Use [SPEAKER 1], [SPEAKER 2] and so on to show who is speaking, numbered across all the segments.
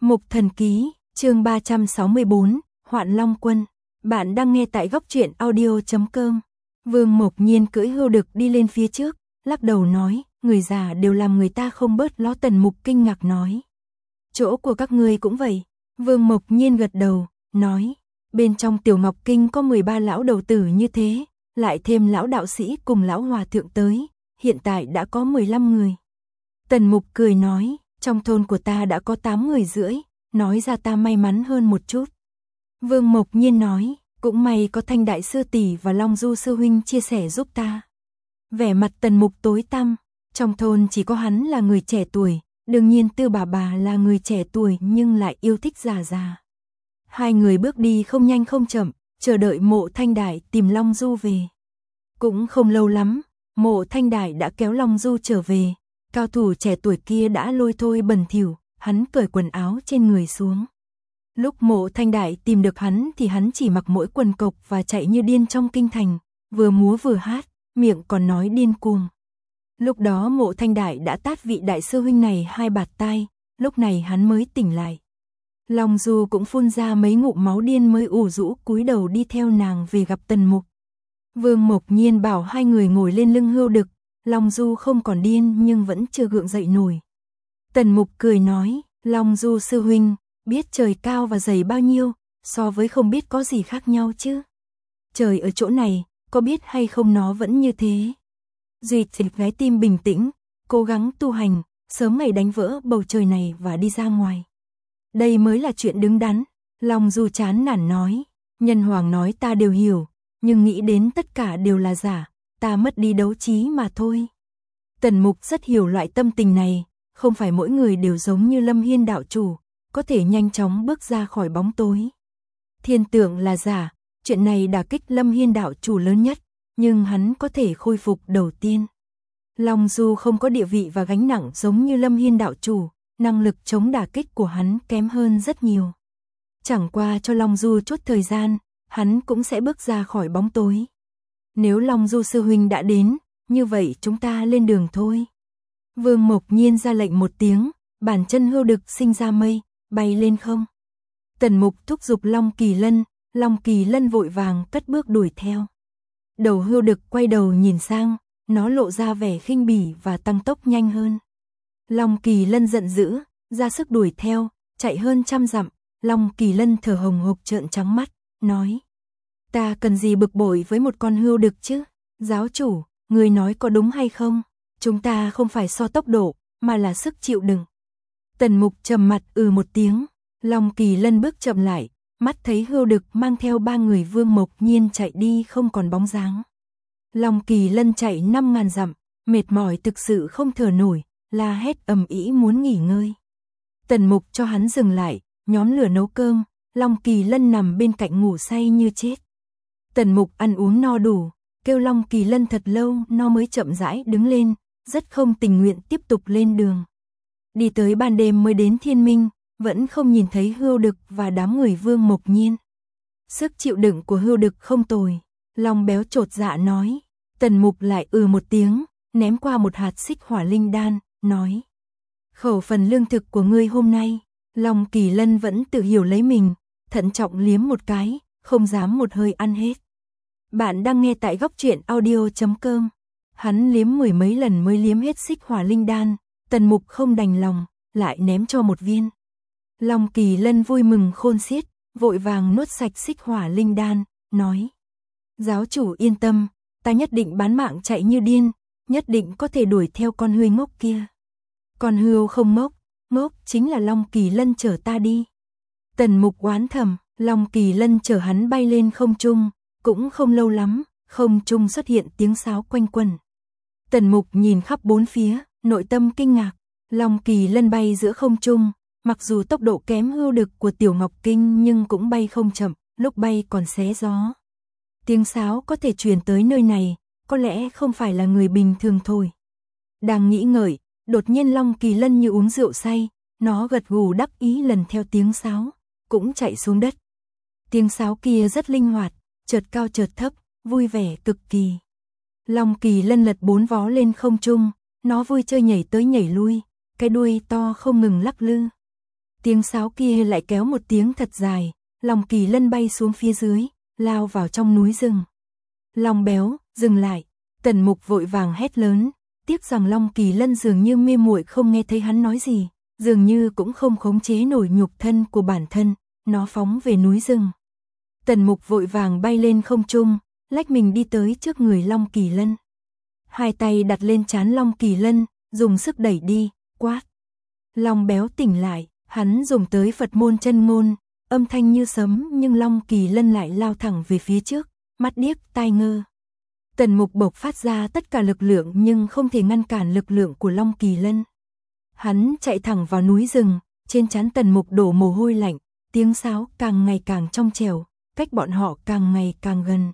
[SPEAKER 1] Mục Thần Ký, chương 364, Hoạn Long Quân. Bạn đang nghe tại góc truyện audio.com. Vương Mộc Nhiên cưỡi hươu đực đi lên phía trước, lắc đầu nói, người già đều làm người ta không bớt lo. Tần Mục kinh ngạc nói. Chỗ của các ngươi cũng vậy. Vương Mộc Nhiên gật đầu, nói, bên trong Tiểu Ngọc Kinh có 13 lão đầu tử như thế, lại thêm lão đạo sĩ cùng lão hòa thượng tới, hiện tại đã có 15 người. Tần Mục cười nói, trong thôn của ta đã có 8 người rưỡi, nói ra ta may mắn hơn một chút. Vương Mộc Nhiên nói, cũng may có Thanh Đại Sư tỷ và Long Du Sư huynh chia sẻ giúp ta. Vẻ mặt Tần Mục tối tăm, trong thôn chỉ có hắn là người trẻ tuổi, đương nhiên Tư bà là người trẻ tuổi nhưng lại yêu thích già già. Hai người bước đi không nhanh không chậm, chờ đợi Mộ Thanh Đại tìm Long Du về. Cũng không lâu lắm, Mộ Thanh Đại đã kéo Long Du trở về. Cao thủ trẻ tuổi kia đã lôi thôi bẩn thỉu, hắn cởi quần áo trên người xuống. Lúc Mộ Thanh Đại tìm được hắn thì hắn chỉ mặc mỗi quần cộc và chạy như điên trong kinh thành, vừa múa vừa hát, miệng còn nói điên cuồng. Lúc đó Mộ Thanh Đại đã tát vị đại sư huynh này 2 bạt tai, lúc này hắn mới tỉnh lại. Long Du cũng phun ra mấy ngụm máu điên mới ủ rũ cúi đầu đi theo nàng về gặp Tần Mục. Vương Mộc Nhiên bảo hai người ngồi lên lưng hươu đực. Long Du không còn điên nhưng vẫn chưa gượng dậy nổi. Tần Mục cười nói, Long Du sư huynh, biết trời cao và dày bao nhiêu, so với không biết có gì khác nhau chứ. Trời ở chỗ này, có biết hay không nó vẫn như thế. Duy trì trái tim bình tĩnh, cố gắng tu hành, sớm ngày đánh vỡ bầu trời này và đi ra ngoài. Đây mới là chuyện đứng đắn. Long Du chán nản nói, Nhân Hoàng nói ta đều hiểu, nhưng nghĩ đến tất cả đều là giả. Ta mất đi đấu trí mà thôi. Tần Mục rất hiểu loại tâm tình này, không phải mỗi người đều giống như Lâm Hiên đạo chủ, có thể nhanh chóng bước ra khỏi bóng tối. Thiên tượng là giả, chuyện này đả kích Lâm Hiên đạo chủ lớn nhất, nhưng hắn có thể khôi phục đầu tiên. Long Du không có địa vị và gánh nặng giống như Lâm Hiên đạo chủ, năng lực chống đả kích của hắn kém hơn rất nhiều. Chẳng qua cho Long Du chút thời gian, hắn cũng sẽ bước ra khỏi bóng tối. Nếu Long Du sư huynh đã đến, như vậy chúng ta lên đường thôi. Vương Mộc Nhiên ra lệnh một tiếng, bàn chân hươu đực sinh ra mây, bay lên không. Tần Mục thúc giục Long Kỳ Lân vội vàng cất bước đuổi theo. Đầu hươu đực quay đầu nhìn sang, nó lộ ra vẻ khinh bỉ và tăng tốc nhanh hơn. Long Kỳ Lân giận dữ, ra sức đuổi theo, chạy hơn 100 dặm, Long Kỳ Lân thở hồng hộc trợn trắng mắt, nói. Ta cần gì bực bội với một con hươu đực chứ? Giáo chủ, người nói có đúng hay không? Chúng ta không phải so tốc độ, mà là sức chịu đựng. Tần Mục trầm mặt một tiếng. Long Kỳ Lân bước chậm lại, mắt thấy hươu đực mang theo 3 người Vương Mộc Nhiên chạy đi không còn bóng dáng. Long Kỳ Lân chạy 5.000 dặm, mệt mỏi thực sự không thở nổi, la hét ầm ĩ muốn nghỉ ngơi. Tần Mục cho hắn dừng lại, nhóm lửa nấu cơm, Long Kỳ Lân nằm bên cạnh ngủ say như chết. Tần Mục ăn uống no đủ, kêu Long Kỳ Lân thật lâu nó mới chậm rãi đứng lên, rất không tình nguyện tiếp tục lên đường. Đi tới ban đêm mới đến thiên minh, vẫn không nhìn thấy hươu đực và đám người Vương Mộc Nhiên. Sức chịu đựng của hươu đực không tồi, Long Béo chột dạ nói. Tần Mục lại một tiếng, ném qua một hạt xích hỏa linh đan, nói. Khẩu phần lương thực của ngươi hôm nay. Long Kỳ Lân vẫn tự hiểu lấy mình, thận trọng liếm một cái, không dám một hơi ăn hết. Bạn đang nghe tại góc truyện audio.com. Hắn liếm 10 mấy lần mới liếm hết xích hỏa linh đan, Tần Mục không đành lòng, lại ném cho một viên. Long Kỳ Lân vui mừng khôn xiết, vội vàng nuốt sạch xích hỏa linh đan, nói. Giáo chủ yên tâm, ta nhất định bán mạng chạy như điên, nhất định có thể đuổi theo con hươu ngốc kia. Con hươu không ngốc chính là Long Kỳ Lân chở ta đi. Tần Mục oán thầm, Long Kỳ Lân chở hắn bay lên không trung. Cũng không lâu lắm, không trung xuất hiện tiếng sáo quanh quẩn. Tần Mục nhìn khắp bốn phía, nội tâm kinh ngạc. Long Kỳ Lân bay giữa không trung, mặc dù tốc độ kém hươu đực của Tiểu Ngọc Kinh nhưng cũng bay không chậm, lúc bay còn xé gió. Tiếng sáo có thể truyền tới nơi này, có lẽ không phải là người bình thường thôi. Đang nghĩ ngợi, đột nhiên Long Kỳ Lân như uống rượu say, nó gật gù đắc ý lần theo tiếng sáo, cũng chạy xuống đất. Tiếng sáo kia rất linh hoạt, chợt cao chợt thấp, vui vẻ cực kỳ. Long Kỳ Lân lật 4 vó lên không trung, nó vui chơi nhảy tới nhảy lui, cái đuôi to không ngừng lắc lư. Tiếng sáo kia lại kéo một tiếng thật dài, Long Kỳ Lân bay xuống phía dưới, lao vào trong núi rừng. Long Béo, dừng lại. Tần Mục vội vàng hét lớn, tiếc rằng Long Kỳ Lân dường như mê muội không nghe thấy hắn nói gì, dường như cũng không khống chế nổi nhục thân của bản thân, nó phóng về núi rừng. Tần Mục vội vàng bay lên không trung, lách mình đi tới trước người Long Kỳ Lân. Hai tay đặt lên trán Long Kỳ Lân, dùng sức đẩy đi, quát. Long Béo tỉnh lại, hắn dùng tới Phật môn chân ngôn, âm thanh như sấm nhưng Long Kỳ Lân lại lao thẳng về phía trước, mắt điếc tai ngơ. Tần Mục bộc phát ra tất cả lực lượng nhưng không thể ngăn cản lực lượng của Long Kỳ Lân. Hắn chạy thẳng vào núi rừng, trên trán Tần Mục đổ mồ hôi lạnh, tiếng sáo càng ngày càng trong trẻo, cách bọn họ càng ngày càng gần.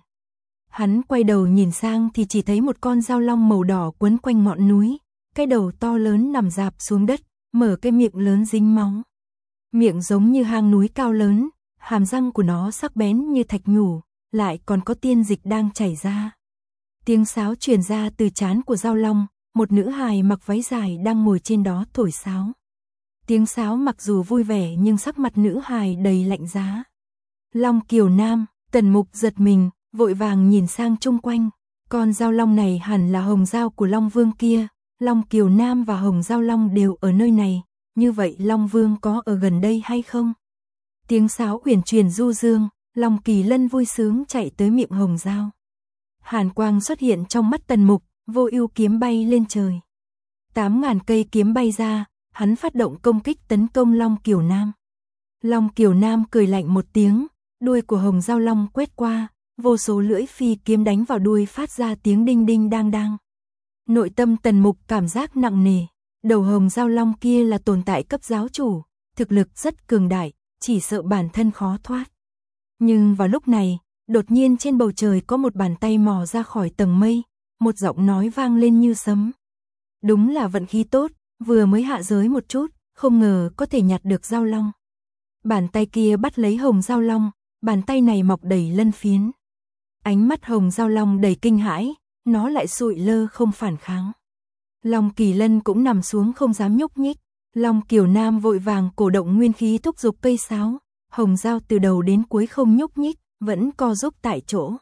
[SPEAKER 1] Hắn quay đầu nhìn sang thì chỉ thấy một con dao long màu đỏ quấn quanh ngọn núi, cái đầu to lớn nằm rạp xuống đất, mở cái miệng lớn dính máu. Miệng giống như hang núi cao lớn, hàm răng của nó sắc bén như thạch nhũ, lại còn có tiên dịch đang chảy ra. Tiếng sáo truyền ra từ trán của dao long, một nữ hài mặc váy dài đang ngồi trên đó thổi sáo. Tiếng sáo mặc dù vui vẻ nhưng sắc mặt nữ hài đầy lạnh giá. Long Kiều Nam, Tần Mục giật mình, vội vàng nhìn sang chung quanh. Con dao long này hẳn là hồng dao của Long Vương kia, Long Kiều Nam và hồng dao long đều ở nơi này, như vậy Long Vương có ở gần đây hay không? Tiếng sáo uyển chuyển du dương, Long Kỳ Lân vui sướng chạy tới miệng hồng dao. Hàn quang xuất hiện trong mắt Tần Mục, Vô Ưu kiếm bay lên trời. 8.000 cây kiếm bay ra, hắn phát động công kích tấn công Long Kiều Nam. Long Kiều Nam cười lạnh một tiếng, đuôi của hồng dao long quét qua, vô số lưỡi phi kiếm đánh vào đuôi phát ra tiếng đinh đinh đang đang. Nội tâm Tần Mục cảm giác nặng nề, đầu hồng dao long kia là tồn tại cấp giáo chủ, thực lực rất cường đại, chỉ sợ bản thân khó thoát. Nhưng vào lúc này, đột nhiên trên bầu trời có một bàn tay mò ra khỏi tầng mây, một giọng nói vang lên như sấm. Đúng là vận khí tốt, vừa mới hạ giới một chút, không ngờ có thể nhặt được dao long. Bàn tay kia bắt lấy hồng dao long, bàn tay này mọc đầy lân phiến. Ánh mắt hồng dao long đầy kinh hãi, nó lại sụi lơ không phản kháng. Long Kỳ Lân cũng nằm xuống không dám nhúc nhích. Long Kiều Nam vội vàng cổ động nguyên khí thúc giục cây sáo, hồng dao từ đầu đến cuối không nhúc nhích, vẫn co giúp tại chỗ.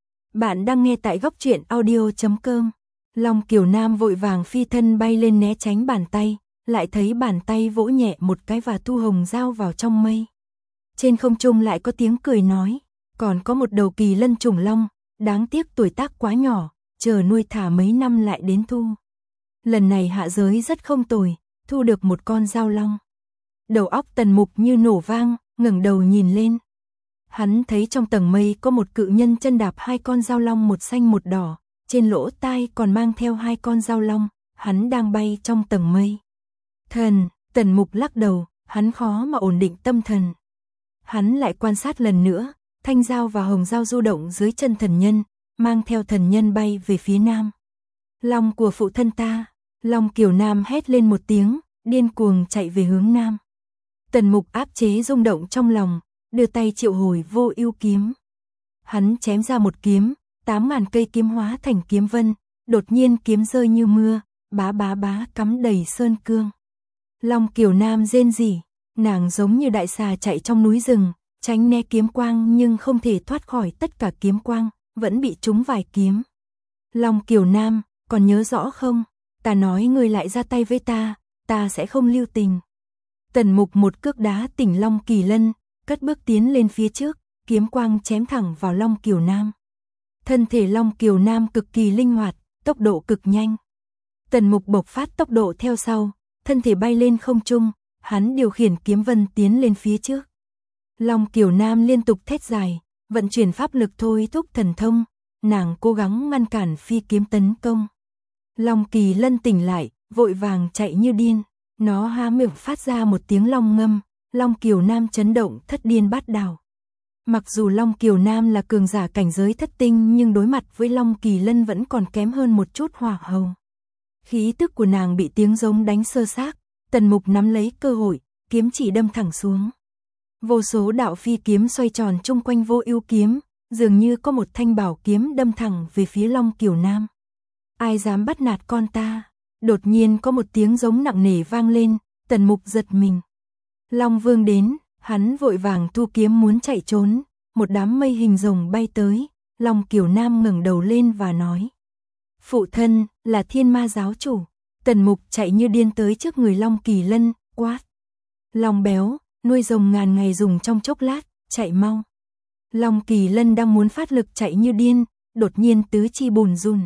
[SPEAKER 1] Bạn đang nghe tại góc truyện audio.com. Long Kiều Nam vội vàng phi thân bay lên né tránh bàn tay, lại thấy bàn tay vỗ nhẹ một cái và thu hồng dao vào trong mây. Trên không trung lại có tiếng cười nói, còn có một đầu kỳ lân trùng long, đáng tiếc tuổi tác quá nhỏ, chờ nuôi thả mấy năm lại đến thu. Lần này hạ giới rất không tồi, thu được một con dao long. Đầu óc Tần Mục như nổ vang, ngẩng đầu nhìn lên. Hắn thấy trong tầng mây có một cự nhân chân đạp hai con dao long một xanh một đỏ, trên lỗ tai còn mang theo hai con dao long, hắn đang bay trong tầng mây. Thần, Tần Mục lắc đầu, hắn khó mà ổn định tâm thần. Hắn lại quan sát lần nữa, thanh dao và hồng dao du động dưới chân thần nhân, mang theo thần nhân bay về phía nam. Long của phụ thân ta, Long Kiều Nam hét lên một tiếng, điên cuồng chạy về hướng nam. Tần Mục áp chế rung động trong lòng, đưa tay triệu hồi Vô Ưu kiếm. Hắn chém ra một kiếm, 8.000 cây kiếm hóa thành kiếm vân, đột nhiên kiếm rơi như mưa, bá bá bá cắm đầy sơn cương. Long Kiều Nam rên rỉ, nàng giống như đại xà chạy trong núi rừng, tránh né kiếm quang nhưng không thể thoát khỏi tất cả kiếm quang, vẫn bị trúng vài kiếm. Long Kiều Nam, còn nhớ rõ không? Ta nói ngươi lại ra tay với ta sẽ không lưu tình. Tần Mục một cước đá tỉnh Long Kỳ Lân, cất bước tiến lên phía trước, kiếm quang chém thẳng vào Long Kiều Nam. Thân thể Long Kiều Nam cực kỳ linh hoạt, tốc độ cực nhanh. Tần Mục bộc phát tốc độ theo sau, thân thể bay lên không trung, hắn điều khiển kiếm vân tiến lên phía trước. Long Kiều Nam liên tục thét dài, vận chuyển pháp lực thôi thúc thần thông, nàng cố gắng ngăn cản phi kiếm tấn công. Long Kỳ Lân tỉnh lại, vội vàng chạy như điên, nó há miệng phát ra một tiếng long ngâm, Long Kiều Nam chấn động thất điên bát đảo. Mặc dù Long Kiều Nam là cường giả cảnh giới thất tinh nhưng đối mặt với Long Kỳ Lân vẫn còn kém hơn một chút hỏa hầu. Khí tức của nàng bị tiếng giống đánh sơ xác, Tần Mục nắm lấy cơ hội, kiếm chỉ đâm thẳng xuống. Vô số đạo phi kiếm xoay tròn chung quanh Vô Ưu kiếm, dường như có một thanh bảo kiếm đâm thẳng về phía Long Kiều Nam. Ai dám bắt nạt con ta? Đột nhiên có một tiếng giống nặng nề vang lên, Tần Mục giật mình. Long Vương đến, hắn vội vàng thu kiếm muốn chạy trốn, một đám mây hình rồng bay tới, Long Kiều Nam ngẩng đầu lên và nói. Phụ thân, là Thiên Ma giáo chủ. Tần Mục chạy như điên tới trước người Long Kỳ Lân, quát. Long béo, nuôi rồng ngàn ngày dùng trong chốc lát, chạy mau. Long Kỳ Lân đang muốn phát lực chạy như điên, đột nhiên tứ chi bùn run.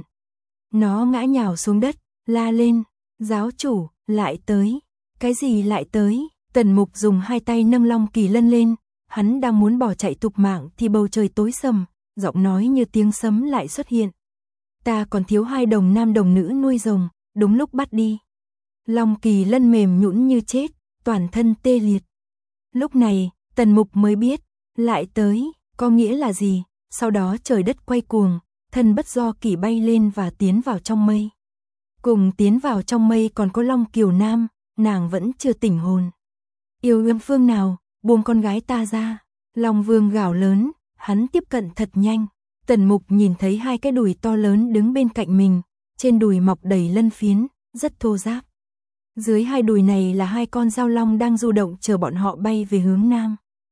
[SPEAKER 1] Nó ngã nhào xuống đất, la lên, giáo chủ, lại tới. Cái gì lại tới? Tần Mục dùng hai tay nâng Long Kỳ Lân lên, hắn đang muốn bỏ chạy thục mạng thì bầu trời tối sầm, giọng nói như tiếng sấm lại xuất hiện. Ta còn thiếu 2 đồng nam đồng nữ nuôi rồng, đúng lúc bắt đi. Long Kỳ Lân mềm nhũn như chết, toàn thân tê liệt. Lúc này, Tần Mục mới biết, lại tới, có nghĩa là gì, sau đó trời đất quay cuồng, thân bất do kỷ bay lên và tiến vào trong mây. Cùng tiến vào trong mây còn có Long Kiều Nam, nàng vẫn chưa tỉnh hồn. Yêu ương phương nào, buông con gái ta ra. Long Vương gào lớn, hắn tiếp cận thật nhanh. Tần Mục nhìn thấy 2 cái đùi to lớn đứng bên cạnh mình, trên đùi mọc đầy lân phiến, rất thô ráp. Dưới 2 đùi này là 2 con dao long đang du động chờ bọn họ bay về hướng nam.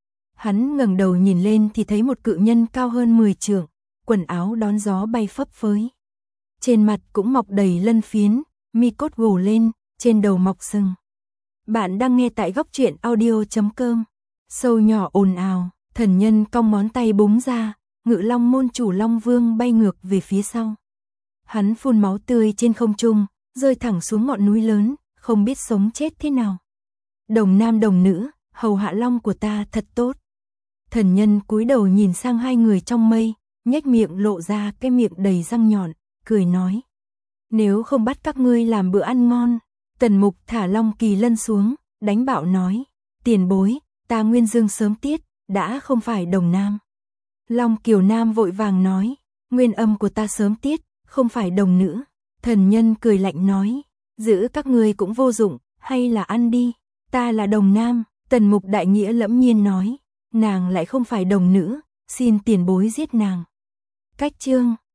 [SPEAKER 1] Hắn ngẩng đầu nhìn lên thì thấy một cự nhân cao hơn 10 trượng, quần áo đón gió bay phấp phới. Trên mặt cũng mọc đầy lân phiến, mi cốt gồ lên, trên đầu mọc sừng. Bạn đang nghe tại góc truyện audio.com. Sâu nhỏ ồn ào, thần nhân cong ngón tay búng ra, Ngự Long môn chủ Long Vương bay ngược về phía sau. Hắn phun máu tươi trên không trung, rơi thẳng xuống ngọn núi lớn, không biết sống chết thế nào. Đồng nam đồng nữ, hầu hạ long của ta thật tốt. Thần nhân cúi đầu nhìn sang 2 người trong mây, nhếch miệng lộ ra cái miệng đầy răng nhọn, cười nói. Nếu không bắt các ngươi làm bữa ăn ngon. Tần Mục thả Long Kỳ Lân xuống, đánh bạo nói. Tiền bối, ta Nguyên Dương sớm tiết, đã không phải đồng nam. Long Kiều Nam vội vàng nói. Nguyên âm của ta sớm tiết, không phải đồng nữ. Thần nhân cười lạnh nói. Giữ các ngươi cũng vô dụng, hay là ăn đi. Ta là đồng nam. Tần Mục đại nghĩa lẫm nhiên nói. Nàng lại không phải đồng nữ, xin tiền bối giết nàng. Cách chương